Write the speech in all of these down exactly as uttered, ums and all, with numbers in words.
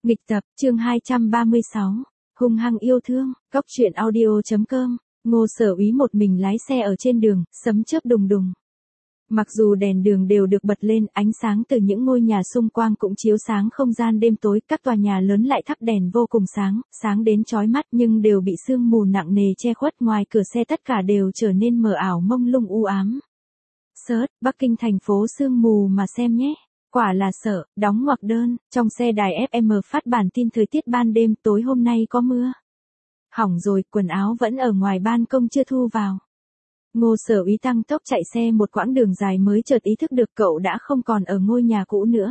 Nghịch tập, chương hai trăm ba mươi sáu. Hung hăng yêu thương, góc truyện audio.com. Ngô Sở Úy một mình lái xe ở trên đường, sấm chớp đùng đùng. Mặc dù đèn đường đều được bật lên, ánh sáng từ những ngôi nhà xung quanh cũng chiếu sáng không gian đêm tối, các tòa nhà lớn lại thắp đèn vô cùng sáng, sáng đến chói mắt nhưng đều bị sương mù nặng nề che khuất, ngoài cửa xe tất cả đều trở nên mờ ảo mông lung u ám. Search, Bắc Kinh thành phố sương mù mà xem nhé. Quả là sợ, đóng ngoặc đơn, trong xe đài ép em phát bản tin thời tiết ban đêm, tối hôm nay có mưa. Hỏng rồi, quần áo vẫn ở ngoài ban công chưa thu vào. Ngô Sở Úy tăng tốc chạy xe một quãng đường dài mới chợt ý thức được cậu đã không còn ở ngôi nhà cũ nữa.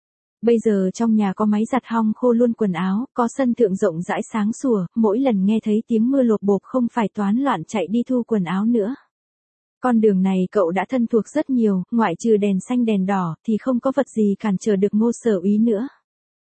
Bây giờ trong nhà có máy giặt hong khô luôn quần áo, có sân thượng rộng rãi sáng sủa, mỗi lần nghe thấy tiếng mưa lộp bộp không phải toán loạn chạy đi thu quần áo nữa. Con đường này cậu đã thân thuộc rất nhiều, ngoại trừ đèn xanh đèn đỏ thì không có vật gì cản trở được Ngô Sở Úy nữa.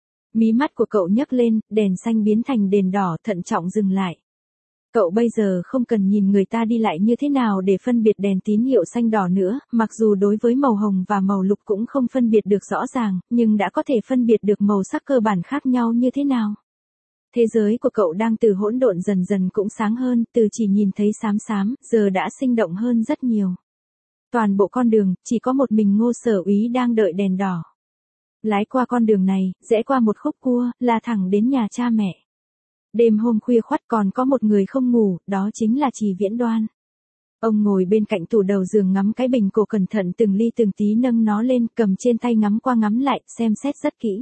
Mí mắt của cậu nhấc lên, đèn xanh biến thành đèn đỏ, thận trọng dừng lại. Cậu bây giờ không cần nhìn người ta đi lại như thế nào để phân biệt đèn tín hiệu xanh đỏ nữa, mặc dù đối với màu hồng và màu lục cũng không phân biệt được rõ ràng, nhưng đã có thể phân biệt được màu sắc cơ bản khác nhau như thế nào. Thế giới của cậu đang từ hỗn độn dần dần cũng sáng hơn, từ chỉ nhìn thấy xám xám, giờ đã sinh động hơn rất nhiều. Toàn bộ con đường, chỉ có một mình Ngô Sở Úy đang đợi đèn đỏ. Lái qua con đường này, rẽ qua một khúc cua, là thẳng đến nhà cha mẹ. Đêm hôm khuya khoắt còn có một người không ngủ, đó chính là Trì Viễn Đoan. Ông ngồi bên cạnh tủ đầu giường ngắm cái bình cổ cẩn thận từng ly từng tí nâng nó lên, cầm trên tay ngắm qua ngắm lại, xem xét rất kỹ.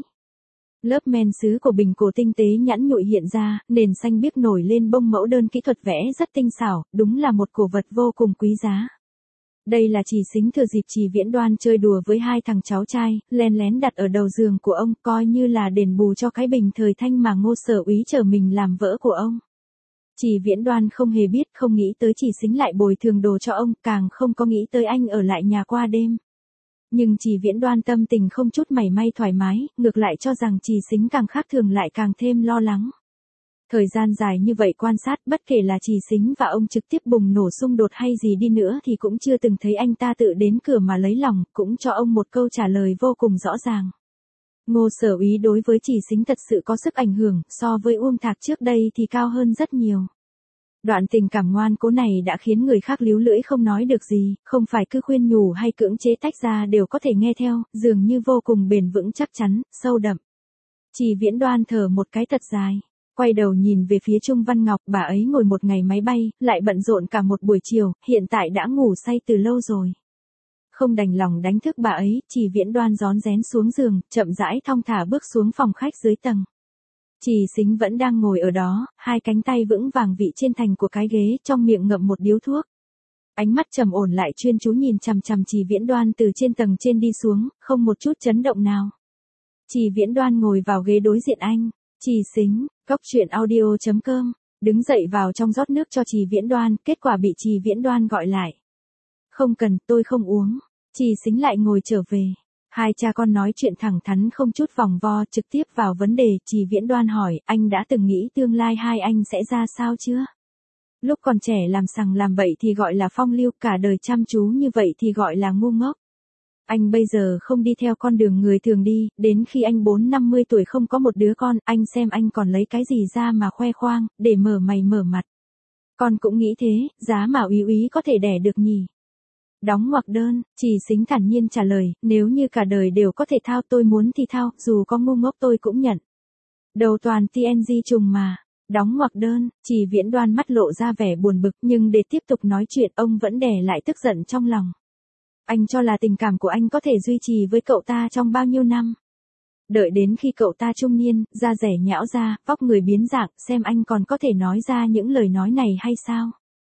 Lớp men sứ của bình cổ tinh tế nhẵn nhụi hiện ra, nền xanh biếc nổi lên bông mẫu đơn kỹ thuật vẽ rất tinh xảo, đúng là một cổ vật vô cùng quý giá. Đây là Trì Xính thừa dịp Trì Viễn Đoan chơi đùa với hai thằng cháu trai, len lén đặt ở đầu giường của ông, coi như là đền bù cho cái bình thời thanh mà Ngô Sở Úy chờ mình làm vỡ của ông. Trì Viễn Đoan không hề biết, không nghĩ tới Trì Xính lại bồi thường đồ cho ông, càng không có nghĩ tới anh ở lại nhà qua đêm. Nhưng Trì Viễn Đoan tâm tình không chút mảy may thoải mái, ngược lại cho rằng Trì Xính càng khác thường lại càng thêm lo lắng. Thời gian dài như vậy quan sát, bất kể là Trì Xính và ông trực tiếp bùng nổ xung đột hay gì đi nữa thì cũng chưa từng thấy anh ta tự đến cửa mà lấy lòng, cũng cho ông một câu trả lời vô cùng rõ ràng. Ngô Sở Úy đối với Trì Xính thật sự có sức ảnh hưởng, so với Uông Thạc trước đây thì cao hơn rất nhiều. Đoạn tình cảm ngoan cố này đã khiến người khác líu lưỡi không nói được gì, không phải cứ khuyên nhủ hay cưỡng chế tách ra đều có thể nghe theo, dường như vô cùng bền vững chắc chắn, sâu đậm. Trì Viễn Đoan thở một cái thật dài. Quay đầu nhìn về phía Trung Văn Ngọc, bà ấy ngồi một ngày máy bay, lại bận rộn cả một buổi chiều, hiện tại đã ngủ say từ lâu rồi. Không đành lòng đánh thức bà ấy, Trì Viễn Đoan rón rén xuống giường, chậm rãi thong thả bước xuống phòng khách dưới tầng. Trì Xính vẫn đang ngồi ở đó, hai cánh tay vững vàng vị trên thành của cái ghế, trong miệng ngậm một điếu thuốc. Ánh mắt trầm ổn lại chuyên chú nhìn chằm chằm Trì Viễn Đoan từ trên tầng trên đi xuống, không một chút chấn động nào. Trì Viễn Đoan ngồi vào ghế đối diện anh. Trì Xính, góc truyện audio.com, đứng dậy vào trong rót nước cho Trì Viễn Đoan, kết quả bị Trì Viễn Đoan gọi lại. Không cần, tôi không uống. Trì Xính lại ngồi trở về. Hai cha con nói chuyện thẳng thắn không chút vòng vo, trực tiếp vào vấn đề. Trì Viễn Đoan hỏi, anh đã từng nghĩ tương lai hai anh sẽ ra sao chưa? Lúc còn trẻ làm sằng làm bậy thì gọi là phong lưu, cả đời chăm chú như vậy thì gọi là ngu ngốc. Anh bây giờ không đi theo con đường người thường đi, đến khi anh bốn năm mươi tuổi không có một đứa con, anh xem anh còn lấy cái gì ra mà khoe khoang, để mở mày mở mặt. Con cũng nghĩ thế, giá mà Úy Úy có thể đẻ được nhỉ? Đóng ngoặc đơn, Trì Xính thản nhiên trả lời, nếu như cả đời đều có thể thao tôi muốn thì thao, dù có ngu ngốc tôi cũng nhận. Đầu toàn tê en giê trùng mà. Đóng ngoặc đơn, Trì Viễn Đoan mắt lộ ra vẻ buồn bực, nhưng để tiếp tục nói chuyện ông vẫn đè lại tức giận trong lòng. Anh cho là tình cảm của anh có thể duy trì với cậu ta trong bao nhiêu năm? Đợi đến khi cậu ta trung niên, da rẻ nhão ra, vóc người biến dạng, xem anh còn có thể nói ra những lời nói này hay sao?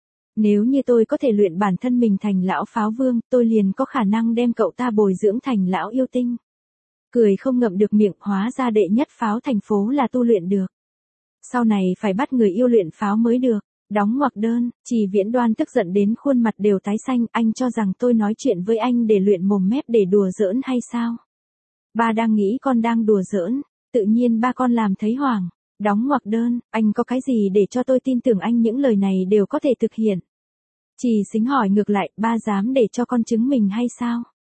Nếu như tôi có thể luyện bản thân mình thành lão pháo vương, tôi liền có khả năng đem cậu ta bồi dưỡng thành lão yêu tinh. Cười không ngậm được miệng, hóa ra đệ nhất pháo thành phố là tu luyện được. Sau này phải bắt người yêu luyện pháo mới được. Đóng ngoặc đơn, Trì Viễn Đoan tức giận đến khuôn mặt đều tái xanh, anh cho rằng tôi nói chuyện với anh để luyện mồm mép để đùa giỡn hay sao? Ba đang nghĩ con đang đùa giỡn, tự nhiên ba con làm thấy hoảng. Đóng ngoặc đơn, anh có cái gì để cho tôi tin tưởng anh những lời này đều có thể thực hiện? Trì Xính hỏi ngược lại, ba dám để cho con chứng mình hay sao?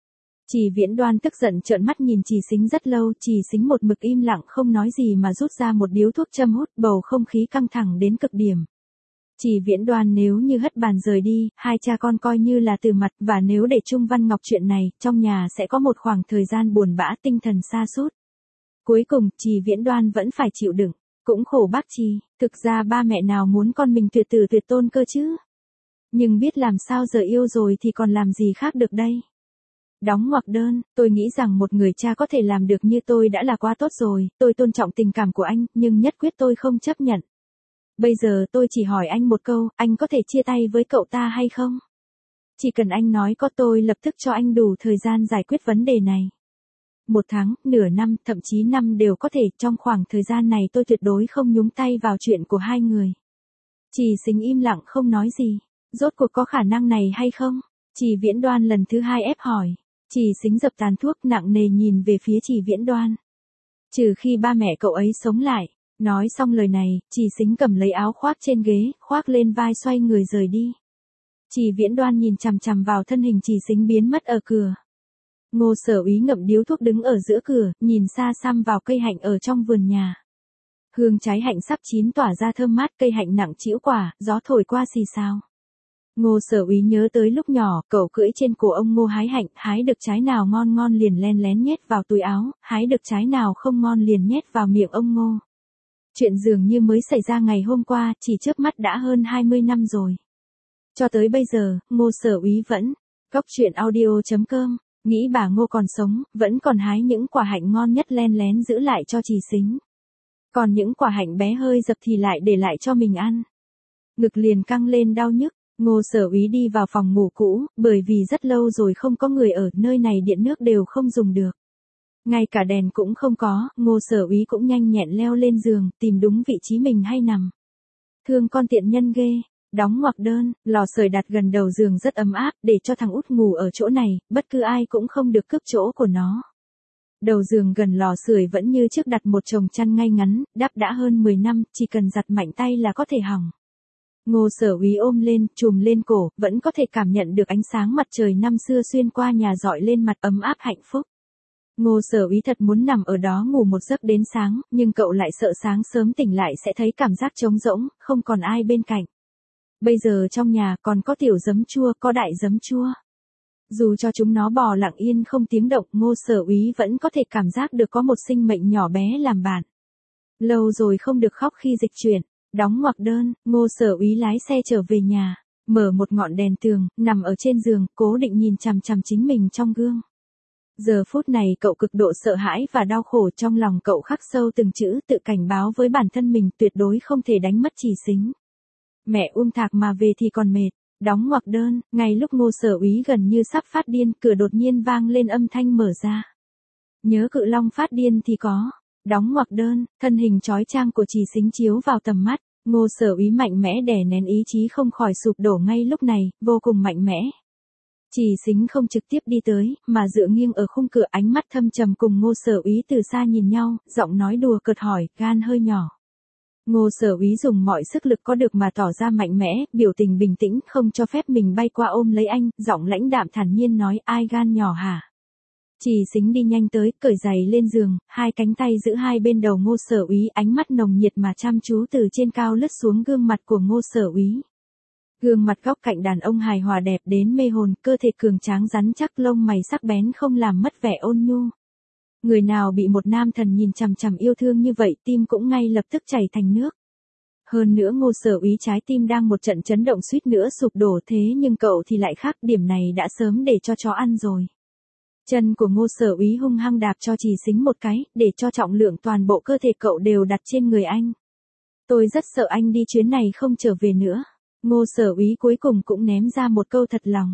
Trì Viễn Đoan tức giận trợn mắt nhìn Trì Sính rất lâu, Trì Sính một mực im lặng không nói gì mà rút ra một điếu thuốc châm hút, bầu không khí căng thẳng đến cực điểm. Trì Viễn Đoan nếu như hất bàn rời đi, hai cha con coi như là từ mặt, và nếu để Trung Văn Ngọc chuyện này, trong nhà sẽ có một khoảng thời gian buồn bã, tinh thần sa sút. Cuối cùng, Trì Viễn Đoan vẫn phải chịu đựng, cũng khổ bác Trì, thực ra ba mẹ nào muốn con mình tuyệt tử tuyệt tôn cơ chứ. Nhưng biết làm sao giờ yêu rồi thì còn làm gì khác được đây. Đóng ngoặc đơn, tôi nghĩ rằng một người cha có thể làm được như tôi đã là quá tốt rồi, tôi tôn trọng tình cảm của anh, nhưng nhất quyết tôi không chấp nhận. Bây giờ tôi chỉ hỏi anh một câu, anh có thể chia tay với cậu ta hay không? Chỉ cần anh nói có tôi lập tức cho anh đủ thời gian giải quyết vấn đề này. Một tháng, nửa năm, thậm chí năm đều có thể, trong khoảng thời gian này tôi tuyệt đối không nhúng tay vào chuyện của hai người. Trì Sính im lặng không nói gì, rốt cuộc có khả năng này hay không? Trì Viễn Đoan lần thứ hai ép hỏi. Trì Sính dập tàn thuốc nặng nề nhìn về phía Trì Viễn Đoan. Trừ khi ba mẹ cậu ấy sống lại. Nói xong lời này, Trì Sính cầm lấy áo khoác trên ghế, khoác lên vai xoay người rời đi. Trì Viễn Đoan nhìn chằm chằm vào thân hình Trì Sính biến mất ở cửa. Ngô Sở Úy ngậm điếu thuốc đứng ở giữa cửa, nhìn xa xăm vào cây hạnh ở trong vườn nhà. Hương trái hạnh sắp chín tỏa ra thơm mát, cây hạnh nặng trĩu quả, gió thổi qua xì xào. Ngô Sở Úy nhớ tới lúc nhỏ, cậu cưỡi trên cổ ông Ngô hái hạnh, hái được trái nào ngon ngon liền len lén nhét vào túi áo, hái được trái nào không ngon liền nhét vào miệng ông Ngô. Chuyện dường như mới xảy ra ngày hôm qua, chỉ chớp mắt đã hơn hai mươi năm rồi. Cho tới bây giờ, Ngô Sở Úy vẫn, Cóc truyện audio chấm com, nghĩ bà Ngô còn sống, vẫn còn hái những quả hạnh ngon nhất len lén giữ lại cho Trì Sính. Còn những quả hạnh bé hơi dập thì lại để lại cho mình ăn. Ngực liền căng lên đau nhức. Ngô Sở Úy đi vào phòng ngủ cũ, bởi vì rất lâu rồi không có người ở, nơi này điện nước đều không dùng được. Ngay cả đèn cũng không có, Ngô Sở Úy cũng nhanh nhẹn leo lên giường, tìm đúng vị trí mình hay nằm. Thương con tiện nhân ghê, đóng ngoặc đơn, lò sưởi đặt gần đầu giường rất ấm áp, để cho thằng út ngủ ở chỗ này, bất cứ ai cũng không được cướp chỗ của nó. Đầu giường gần lò sưởi vẫn như trước đặt một chồng chăn ngay ngắn, đắp đã hơn mười năm, chỉ cần giặt mạnh tay là có thể hỏng. Ngô Sở Úy ôm lên, trùm lên cổ, vẫn có thể cảm nhận được ánh sáng mặt trời năm xưa xuyên qua nhà dọi lên mặt ấm áp hạnh phúc. Ngô Sở Úy thật muốn nằm ở đó ngủ một giấc đến sáng, nhưng cậu lại sợ sáng sớm tỉnh lại sẽ thấy cảm giác trống rỗng, không còn ai bên cạnh. Bây giờ trong nhà còn có tiểu giấm chua, có đại giấm chua. Dù cho chúng nó bò lặng yên không tiếng động, Ngô Sở Úy vẫn có thể cảm giác được có một sinh mệnh nhỏ bé làm bạn. Lâu rồi không được khóc khi dịch chuyển. Đóng ngoặc đơn, Ngô Sở Úy lái xe trở về nhà, mở một ngọn đèn tường, nằm ở trên giường, cố định nhìn chằm chằm chính mình trong gương. Giờ phút này cậu cực độ sợ hãi và đau khổ, trong lòng cậu khắc sâu từng chữ, tự cảnh báo với bản thân mình tuyệt đối không thể đánh mất Trì Sính. Mẹ Uông Thạc mà về thì còn mệt. Đóng ngoặc đơn, ngay lúc Ngô Sở Úy gần như sắp phát điên, cửa đột nhiên vang lên âm thanh mở ra. Nhớ Cự Long phát điên thì có. Đóng ngoặc đơn, thân hình chói chang của Trì Sính chiếu vào tầm mắt, Ngô Sở Úy mạnh mẽ đè nén ý chí không khỏi sụp đổ ngay lúc này, vô cùng mạnh mẽ. Trì Sính không trực tiếp đi tới, mà dựa nghiêng ở khung cửa, ánh mắt thâm trầm cùng Ngô Sở Úy từ xa nhìn nhau, giọng nói đùa cợt hỏi, gan hơi nhỏ. Ngô Sở Úy dùng mọi sức lực có được mà tỏ ra mạnh mẽ, biểu tình bình tĩnh, không cho phép mình bay qua ôm lấy anh, giọng lãnh đạm thản nhiên nói, ai gan nhỏ hả? Trì Sính đi nhanh tới, cởi giày lên giường, hai cánh tay giữ hai bên đầu Ngô Sở Úy, ánh mắt nồng nhiệt mà chăm chú từ trên cao lướt xuống gương mặt của Ngô Sở Úy. Gương mặt góc cạnh đàn ông hài hòa đẹp đến mê hồn, cơ thể cường tráng rắn chắc, lông mày sắc bén không làm mất vẻ ôn nhu. Người nào bị một nam thần nhìn chằm chằm yêu thương như vậy, tim cũng ngay lập tức chảy thành nước. Hơn nữa Ngô Sở Úy trái tim đang một trận chấn động suýt nữa sụp đổ, thế nhưng cậu thì lại khác, điểm này đã sớm để cho chó ăn rồi. Chân của Ngô Sở Úy hung hăng đạp cho Trì Sính một cái, để cho trọng lượng toàn bộ cơ thể cậu đều đặt trên người anh. Tôi rất sợ anh đi chuyến này không trở về nữa. Ngô Sở Úy cuối cùng cũng ném ra một câu thật lòng.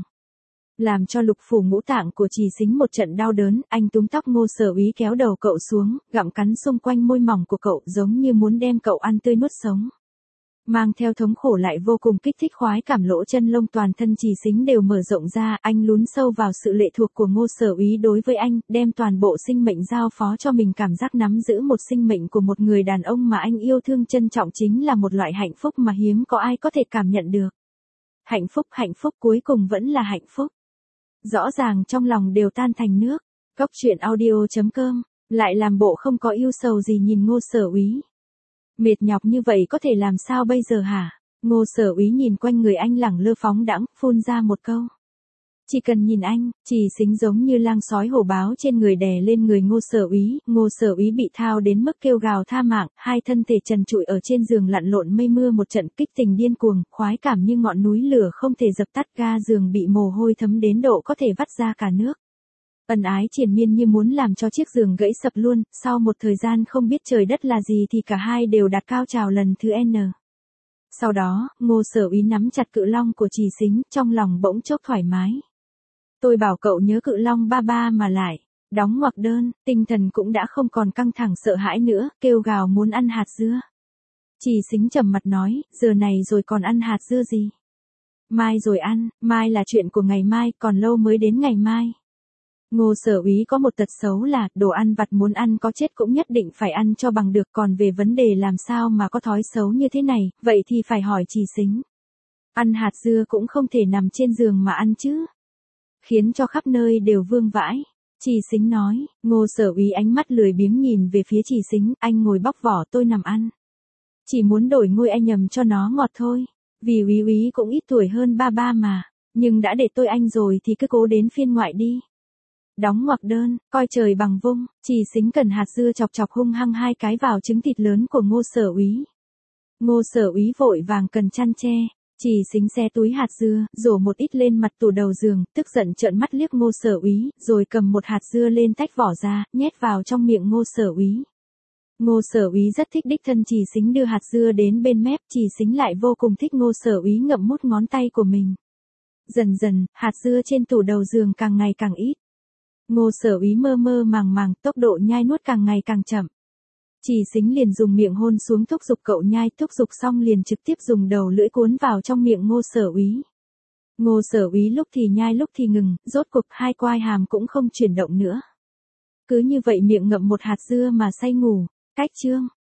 Làm cho lục phủ ngũ tạng của Trì Sính một trận đau đớn, anh túm tóc Ngô Sở Úy kéo đầu cậu xuống, gặm cắn xung quanh môi mỏng của cậu giống như muốn đem cậu ăn tươi nuốt sống. Mang theo thống khổ lại vô cùng kích thích khoái cảm, lỗ chân lông toàn thân Trì Sính đều mở rộng ra, anh lún sâu vào sự lệ thuộc của Ngô Sở Úy đối với anh, đem toàn bộ sinh mệnh giao phó cho mình, cảm giác nắm giữ một sinh mệnh của một người đàn ông mà anh yêu thương trân trọng chính là một loại hạnh phúc mà hiếm có ai có thể cảm nhận được. Hạnh phúc, hạnh phúc cuối cùng vẫn là hạnh phúc. Rõ ràng trong lòng đều tan thành nước. Cốc truyện audio.com, lại làm bộ không có yêu sầu gì nhìn Ngô Sở Úy. Mệt nhọc như vậy có thể làm sao bây giờ hả? Ngô Sở Úy nhìn quanh người anh lẳng lơ phóng đãng, phun ra một câu. Chỉ cần nhìn anh, Trì Xính giống như lang sói hổ báo trên người đè lên người Ngô Sở Úy, Ngô Sở Úy bị thao đến mức kêu gào tha mạng, hai thân thể trần trụi ở trên giường lặn lộn mây mưa một trận kích tình điên cuồng, khoái cảm như ngọn núi lửa không thể dập tắt, ga giường bị mồ hôi thấm đến độ có thể vắt ra cả nước. Ân ái triền miên như muốn làm cho chiếc giường gãy sập luôn, sau một thời gian không biết trời đất là gì thì cả hai đều đạt cao trào lần thứ N. Sau đó, Ngô Sở Úy nắm chặt cự long của Trì Xính, trong lòng bỗng chốc thoải mái. Tôi bảo cậu nhớ cự long ba ba mà lại. Đóng ngoặc đơn, tinh thần cũng đã không còn căng thẳng sợ hãi nữa, kêu gào muốn ăn hạt dưa. Trì Xính trầm mặt nói, giờ này rồi còn ăn hạt dưa gì? Mai rồi ăn, mai là chuyện của ngày mai, còn lâu mới đến ngày mai. Ngô Sở Úy có một tật xấu là, đồ ăn vặt muốn ăn có chết cũng nhất định phải ăn cho bằng được, còn về vấn đề làm sao mà có thói xấu như thế này, vậy thì phải hỏi Trì Xính. Ăn hạt dưa cũng không thể nằm trên giường mà ăn chứ. Khiến cho khắp nơi đều vương vãi. Trì Xính nói, Ngô Sở Úy ánh mắt lười biếng nhìn về phía Trì Xính, anh ngồi bóc vỏ tôi nằm ăn. Chỉ muốn đổi ngôi anh nhầm cho nó ngọt thôi, vì Úy Úy cũng ít tuổi hơn ba ba mà, nhưng đã để tôi anh rồi thì cứ cố đến phiên ngoại đi. Đóng ngoặc đơn, coi trời bằng vung, Trì Xính cần hạt dưa chọc chọc hung hăng hai cái vào trứng thịt lớn của Ngô Sở Úy. Ngô Sở Úy vội vàng cần chăn che. Trì Xính xé túi hạt dưa, rổ một ít lên mặt tủ đầu giường, tức giận trợn mắt liếc Ngô Sở Úy, rồi cầm một hạt dưa lên tách vỏ ra, nhét vào trong miệng Ngô Sở Úy. Ngô Sở Úy rất thích đích thân Trì Xính đưa hạt dưa đến bên mép, Trì Xính lại vô cùng thích Ngô Sở Úy ngậm mút ngón tay của mình. Dần dần, hạt dưa trên tủ đầu giường càng ngày càng ít. Ngô Sở Úy mơ mơ màng màng, tốc độ nhai nuốt càng ngày càng chậm. Trì Xính liền dùng miệng hôn xuống thúc giục cậu nhai, thúc giục xong liền trực tiếp dùng đầu lưỡi cuốn vào trong miệng Ngô Sở Úy. Ngô Sở Úy lúc thì nhai lúc thì ngừng, rốt cuộc hai quai hàm cũng không chuyển động nữa. Cứ như vậy miệng ngậm một hạt dưa mà say ngủ. Cách chương